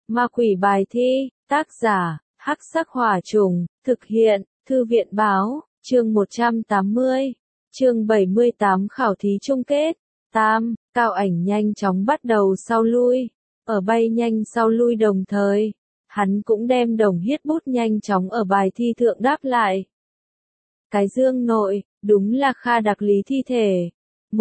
Ma quỷ bài thi, tác giả, Hắc Sắc Hỏa Trùng, thực hiện, Thư viện báo, chương 180, chương 78 khảo thí chung kết. Tam, Cao Ảnh nhanh chóng bắt đầu sau lui, ở bay nhanh sau lui đồng thời, hắn cũng đem đồng hiết bút nhanh chóng ở bài thi thượng đáp lại. Cái dương nội, đúng là Kha Đặc Lý thi thể.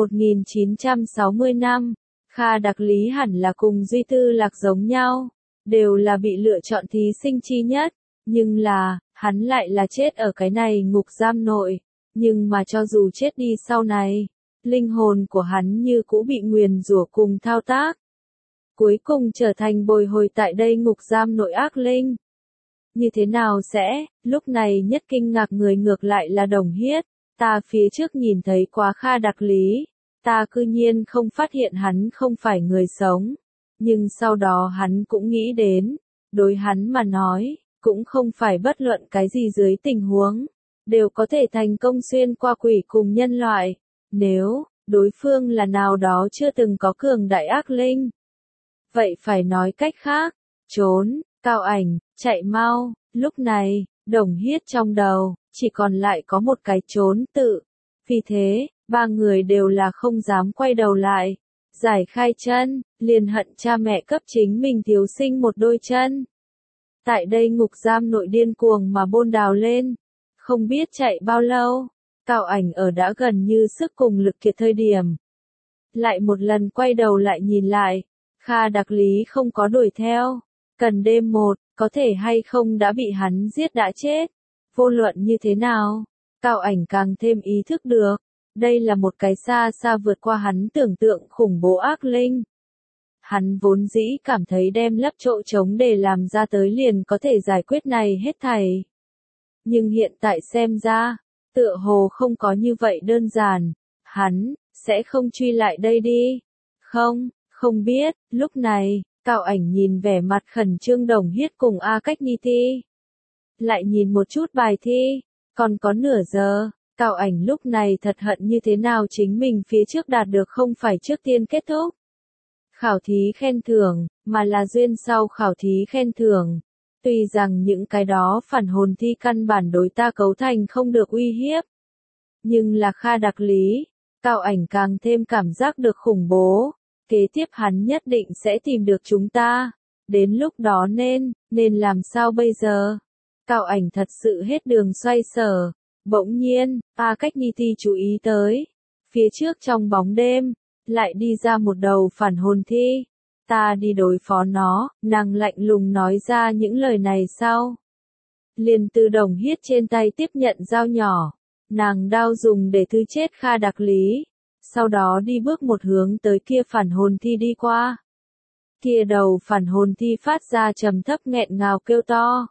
1960 năm, Kha Đặc Lý hẳn là cùng Duy Tư Lạc giống nhau, đều là bị lựa chọn thí sinh chi nhất, nhưng là, hắn lại là chết ở cái này ngục giam nội, nhưng mà cho dù chết đi sau này, linh hồn của hắn như cũ bị nguyền rủa cùng thao tác. Cuối cùng trở thành bồi hồi tại đây ngục giam nội ác linh. Như thế nào sẽ, lúc này nhất kinh ngạc người ngược lại là Đồng Hiết, ta phía trước nhìn thấy quá Kha Đặc Lý, ta cư nhiên không phát hiện hắn không phải người sống, nhưng sau đó hắn cũng nghĩ đến, đối hắn mà nói, cũng không phải bất luận cái gì dưới tình huống, đều có thể thành công xuyên qua quỷ cùng nhân loại, nếu, đối phương là nào đó chưa từng có cường đại ác linh. Vậy phải nói cách khác, trốn, Cao Ảnh, chạy mau, lúc này, Đồng Hiết trong đầu, chỉ còn lại có một cái trốn tự. Vì thế, ba người đều là không dám quay đầu lại. Giải khai chân, liền hận cha mẹ cấp chính mình thiếu sinh một đôi chân. Tại đây ngục giam nội điên cuồng mà bôn đào lên. Không biết chạy bao lâu, Cao Ảnh ở đã gần như sức cùng lực kiệt thời điểm. Lại một lần quay đầu lại nhìn lại, Kha Đặc Lý không có đuổi theo. Cần đêm một, có thể hay không đã bị hắn giết đã chết. Vô luận như thế nào, Cao Ảnh càng thêm ý thức được. Đây là một cái xa xa vượt qua hắn tưởng tượng khủng bố ác linh. Hắn vốn dĩ cảm thấy đem lấp chỗ trống để làm ra tới liền có thể giải quyết này hết thảy. Nhưng hiện tại xem ra, tựa hồ không có như vậy đơn giản. Hắn, sẽ không truy lại đây đi. Không biết, lúc này, Cao Ảnh nhìn vẻ mặt khẩn trương Đồng Hiết cùng A Cách Ni Ti. Lại nhìn một chút bài thi, còn có nửa giờ. Cao Ảnh lúc này thật hận như thế nào chính mình phía trước đạt được không phải trước tiên kết thúc. Khảo thí khen thưởng, mà là duyên sau khảo thí khen thưởng. Tuy rằng những cái đó phản hồn thi căn bản đối ta cấu thành không được uy hiếp. Nhưng là Kha Đặc Lý, Cao Ảnh càng thêm cảm giác được khủng bố. Kế tiếp hắn nhất định sẽ tìm được chúng ta. Đến lúc đó nên làm sao bây giờ? Cao Ảnh thật sự hết đường xoay sở. Bỗng nhiên, A Cách Ni Ti chú ý tới. Phía trước trong bóng đêm, lại đi ra một đầu phản hồn thi. Ta đi đối phó nó, nàng lạnh lùng nói ra những lời này sau. Liền từ Đồng Hiết trên tay tiếp nhận dao nhỏ. Nàng đao dùng để thứ chết Kha Đặc Lý. Sau đó đi bước một hướng tới kia phản hồn thi đi qua. Kia đầu phản hồn thi phát ra trầm thấp nghẹn ngào kêu to.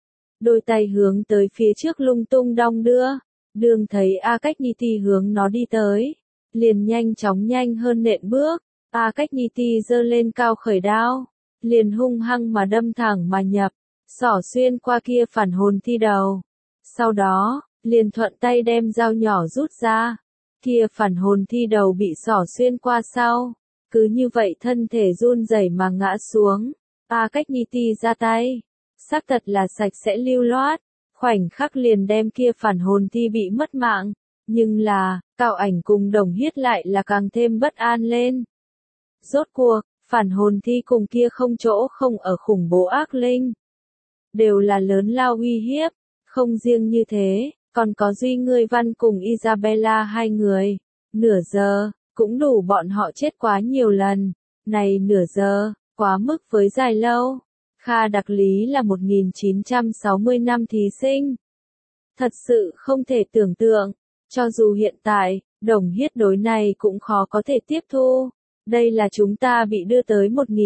Đôi tay hướng tới phía trước lung tung đong đưa, đường thấy A Cách Ni Ti hướng nó đi tới, liền nhanh chóng nhanh hơn nện bước, A Cách Ni Ti giơ lên cao khởi đao, liền hung hăng mà đâm thẳng mà nhập, xỏ xuyên qua kia phản hồn thi đầu. Sau đó, liền thuận tay đem dao nhỏ rút ra, kia phản hồn thi đầu bị xỏ xuyên qua sau, cứ như vậy thân thể run rẩy mà ngã xuống, A Cách Ni Ti ra tay. Xác thật là sạch sẽ lưu loát, khoảnh khắc liền đem kia phản hồn thi bị mất mạng, nhưng là, Cao Ảnh cùng Đồng Hiết lại là càng thêm bất an lên. Rốt cuộc, phản hồn thi cùng kia không chỗ không ở khủng bố ác linh. Đều là lớn lao uy hiếp, không riêng như thế, còn có Duy Ngươi Văn cùng Isabella hai người. Nửa giờ, cũng đủ bọn họ chết quá nhiều lần, này nửa giờ, quá mức với dài lâu. Kha Đặc Lý là 1960 năm thí sinh. Thật sự không thể tưởng tượng, cho dù hiện tại, Đồng Hiết đối này cũng khó có thể tiếp thu. Đây là chúng ta bị đưa tới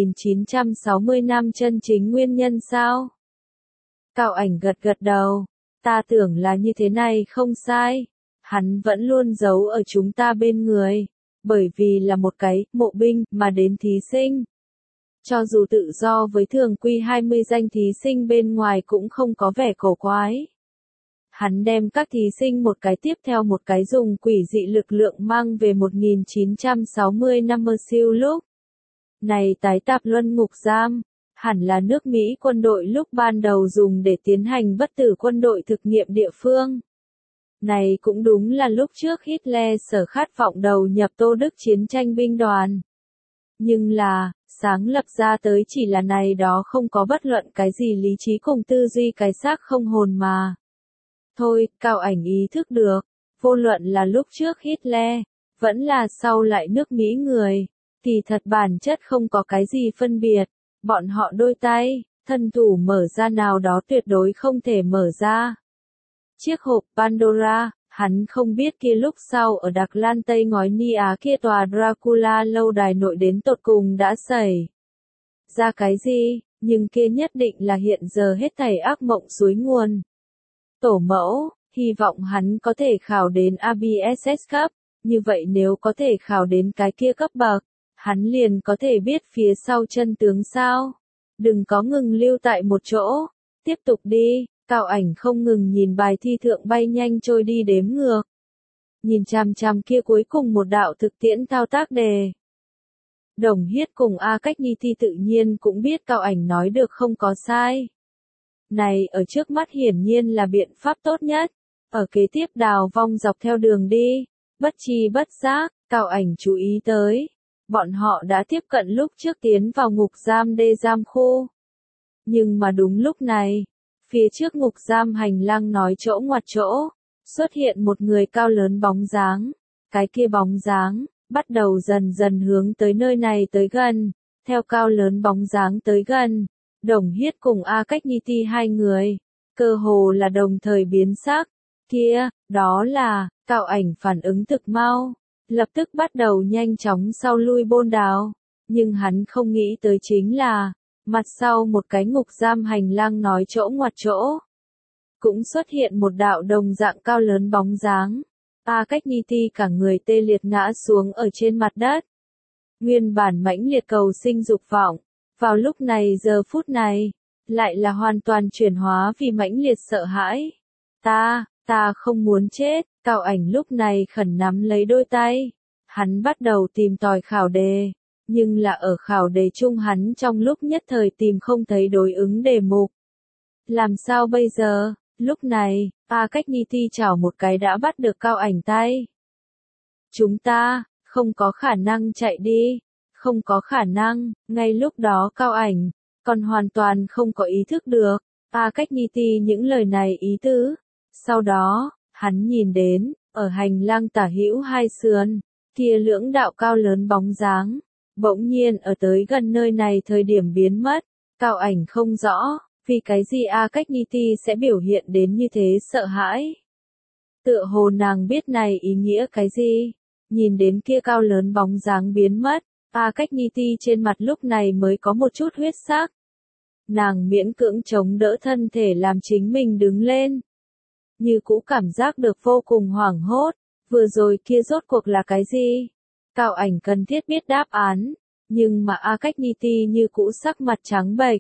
1960 năm chân chính nguyên nhân sao? Cao Ảnh gật gật đầu, ta tưởng là như thế này không sai. Hắn vẫn luôn giấu ở chúng ta bên người, bởi vì là một cái mộ binh mà đến thí sinh. Cho dù tự do với thường quy 20 danh thí sinh bên ngoài cũng không có vẻ cổ quái. Hắn đem các thí sinh một cái tiếp theo một cái dùng quỷ dị lực lượng mang về 1960 năm mơ siêu lúc. Này tái tạp luân ngục giam, hẳn là nước Mỹ quân đội lúc ban đầu dùng để tiến hành bất tử quân đội thực nghiệm địa phương. Này cũng đúng là lúc trước Hitler sở khát vọng đầu nhập Tô Đức chiến tranh binh đoàn. Nhưng là, sáng lập ra tới chỉ là này đó không có bất luận cái gì lý trí cùng tư duy cái xác không hồn mà. Thôi, Cao Ảnh ý thức được, vô luận là lúc trước Hitler, vẫn là sau lại nước Mỹ người, thì thật bản chất không có cái gì phân biệt, bọn họ đôi tay, thân thủ mở ra nào đó tuyệt đối không thể mở ra. Chiếc hộp Pandora, hắn không biết kia lúc sau ở Đặc Lan Tây ngói Ni Á kia tòa Dracula lâu đài nội đến tột cùng đã xảy ra cái gì, nhưng kia nhất định là hiện giờ hết thảy ác mộng suối nguồn. Tổ mẫu, hy vọng hắn có thể khảo đến ABSS cấp, như vậy nếu có thể khảo đến cái kia cấp bậc, hắn liền có thể biết phía sau chân tướng sao. Đừng có ngừng lưu tại một chỗ, tiếp tục đi. Cao Ảnh không ngừng nhìn bài thi thượng bay nhanh trôi đi đếm ngược. Nhìn chằm chằm kia cuối cùng một đạo thực tiễn thao tác đề. Đồng Hiết cùng A Cách Nhi Thi tự nhiên cũng biết Cao Ảnh nói được không có sai. Này ở trước mắt hiển nhiên là biện pháp tốt nhất. Ở kế tiếp đào vong dọc theo đường đi. Bất chi bất giác, Cao Ảnh chú ý tới. Bọn họ đã tiếp cận lúc trước tiến vào ngục giam đê giam khu. Nhưng mà đúng lúc này, phía trước ngục giam hành lang nói chỗ ngoặt chỗ, xuất hiện một người cao lớn bóng dáng. Cái kia bóng dáng, bắt đầu dần dần hướng tới nơi này tới gần, theo cao lớn bóng dáng tới gần. Đồng Hiết cùng A Cách Nhi Ti hai người, cơ hồ là đồng thời biến sắc. Kia, đó là, Cao Ảnh phản ứng thực mau, lập tức bắt đầu nhanh chóng sau lui bôn đào. Nhưng hắn không nghĩ tới chính là, mặt sau một cái ngục giam hành lang nói chỗ ngoặt chỗ. Cũng xuất hiện một đạo đồng dạng cao lớn bóng dáng. A Cách Nhi Ti cả người tê liệt ngã xuống ở trên mặt đất. Nguyên bản mãnh liệt cầu sinh dục vọng, vào lúc này giờ phút này, lại là hoàn toàn chuyển hóa vì mãnh liệt sợ hãi. Ta không muốn chết, Cao Ảnh lúc này khẩn nắm lấy đôi tay. Hắn bắt đầu tìm tòi khảo đề. Nhưng là ở khảo đề chung hắn trong lúc nhất thời tìm không thấy đối ứng đề mục. Làm sao bây giờ? Lúc này, A Cách Nhi Ti chảo một cái đã bắt được Cao Ảnh tay. Chúng ta, không có khả năng chạy đi. Không có khả năng, ngay lúc đó Cao Ảnh, còn hoàn toàn không có ý thức được. A Cách Nhi Ti những lời này ý tứ. Sau đó, hắn nhìn đến, ở hành lang tả hữu hai sườn, kia lưỡng đạo cao lớn bóng dáng. Bỗng nhiên ở tới gần nơi này thời điểm biến mất, Cao Ảnh không rõ, vì cái gì A Cách Nhi Ti sẽ biểu hiện đến như thế sợ hãi. Tựa hồ nàng biết này ý nghĩa cái gì, nhìn đến kia cao lớn bóng dáng biến mất, A Cách Nhi Ti trên mặt lúc này mới có một chút huyết sắc. Nàng miễn cưỡng chống đỡ thân thể làm chính mình đứng lên. Như cũ cảm giác được vô cùng hoảng hốt, vừa rồi kia rốt cuộc là cái gì? Cao Ảnh cần thiết biết đáp án, nhưng mà A Cách Nhi Ti như cũ sắc mặt trắng bệch.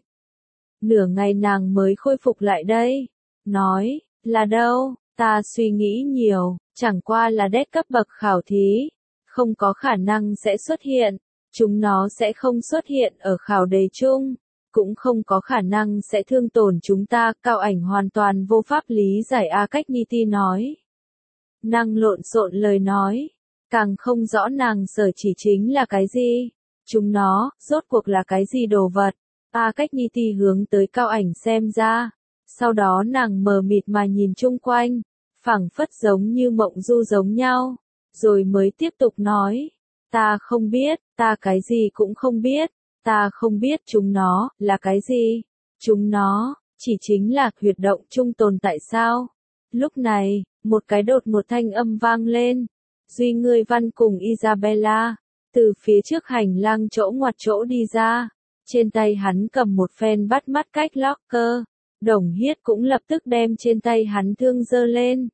Nửa ngày nàng mới khôi phục lại đây, nói, là đâu, ta suy nghĩ nhiều, chẳng qua là đét cấp bậc khảo thí, không có khả năng sẽ xuất hiện, chúng nó sẽ không xuất hiện ở khảo đề chung, cũng không có khả năng sẽ thương tổn chúng ta. Cao Ảnh hoàn toàn vô pháp lý giải A Cách Nhi Ti nói. Năng lộn xộn lời nói. Càng không rõ nàng sở chỉ chính là cái gì. Chúng nó, rốt cuộc là cái gì đồ vật. A Cách Nhi Ti hướng tới Cao Ảnh xem ra. Sau đó nàng mờ mịt mà nhìn chung quanh. Phảng phất giống như mộng du giống nhau. Rồi mới tiếp tục nói. Ta không biết, ta cái gì cũng không biết. Ta không biết chúng nó, là cái gì. Chúng nó, chỉ chính là huyệt động chung tồn tại sao. Lúc này, một cái đột một thanh âm vang lên. Duy Ngươi Văn cùng Isabella, từ phía trước hành lang chỗ ngoặt chỗ đi ra. Trên tay hắn cầm một phen bắt mắt cách locker. Đồng Hiết cũng lập tức đem trên tay hắn thương giơ lên.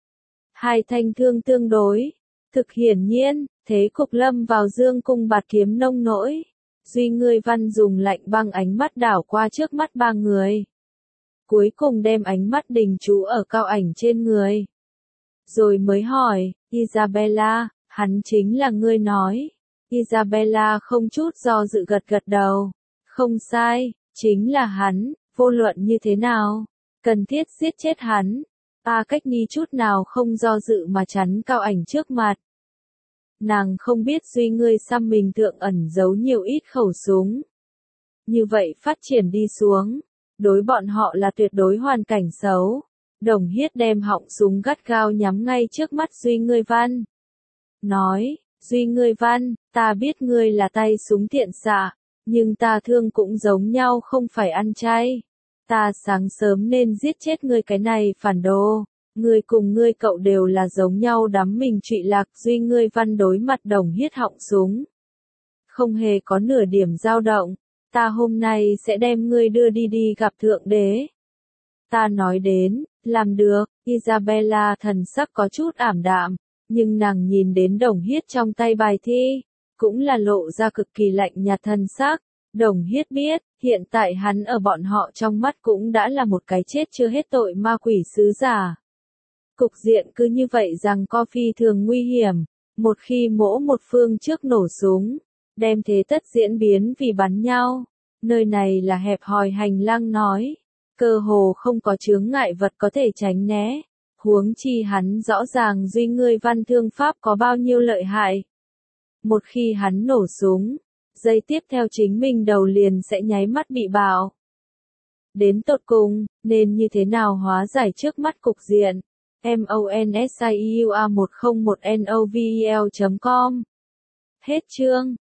Hai thanh thương tương đối. Thực hiển nhiên, thế cục lâm vào dương cung bạt kiếm nông nỗi. Duy Ngươi Văn dùng lạnh băng ánh mắt đảo qua trước mắt ba người. Cuối cùng đem ánh mắt đình chú ở Cao Ảnh trên người. Rồi mới hỏi, Isabella, hắn chính là ngươi nói. Isabella không chút do dự gật gật đầu. Không sai, Chính là hắn, vô luận như thế nào, cần thiết giết chết hắn. A Cách Nhi chút nào không do dự mà chắn Cao Ảnh trước mặt. Nàng không biết Duy ngươi xăm mình thượng ẩn giấu nhiều ít khẩu súng. Như vậy phát triển đi xuống, đối bọn họ là tuyệt đối hoàn cảnh xấu. Đồng Hiết đem họng súng gắt gao nhắm ngay trước mắt Duy Ngươi Văn. Nói, Duy Ngươi Văn, ta biết ngươi là tay súng tiện xạ, nhưng ta thương cũng giống nhau không phải ăn chay. Ta sáng sớm nên giết chết ngươi cái này phản đồ. Ngươi cùng ngươi cậu đều là giống nhau đắm mình trụy lạc. Duy Ngươi Văn đối mặt Đồng Hiết họng súng. Không hề có nửa điểm dao động. Ta hôm nay sẽ đem ngươi đưa đi gặp Thượng Đế. Ta nói đến, làm được. Isabella thần sắc có chút ảm đạm, nhưng nàng nhìn đến Đồng Hiết trong tay bài thi, cũng là lộ ra cực kỳ lạnh nhạt thần sắc. Đồng Hiết biết, hiện tại hắn ở bọn họ trong mắt cũng đã là một cái chết chưa hết tội ma quỷ sứ giả. Cục diện cứ như vậy rằng co phi thường nguy hiểm, một khi mỗi một phương trước nổ súng, đem thế tất diễn biến vì bắn nhau. Nơi này là hẹp hòi hành lang nói, cơ hồ không có chướng ngại vật có thể tránh né. Huống chi hắn rõ ràng Duy Ngươi Văn thương pháp có bao nhiêu lợi hại. Một khi hắn nổ súng, giây tiếp theo chính mình đầu liền sẽ nháy mắt bị bạo. Đến tột cùng, nên như thế nào hóa giải trước mắt cục diện? MONSIUA101NOVEL.com. Hết chương.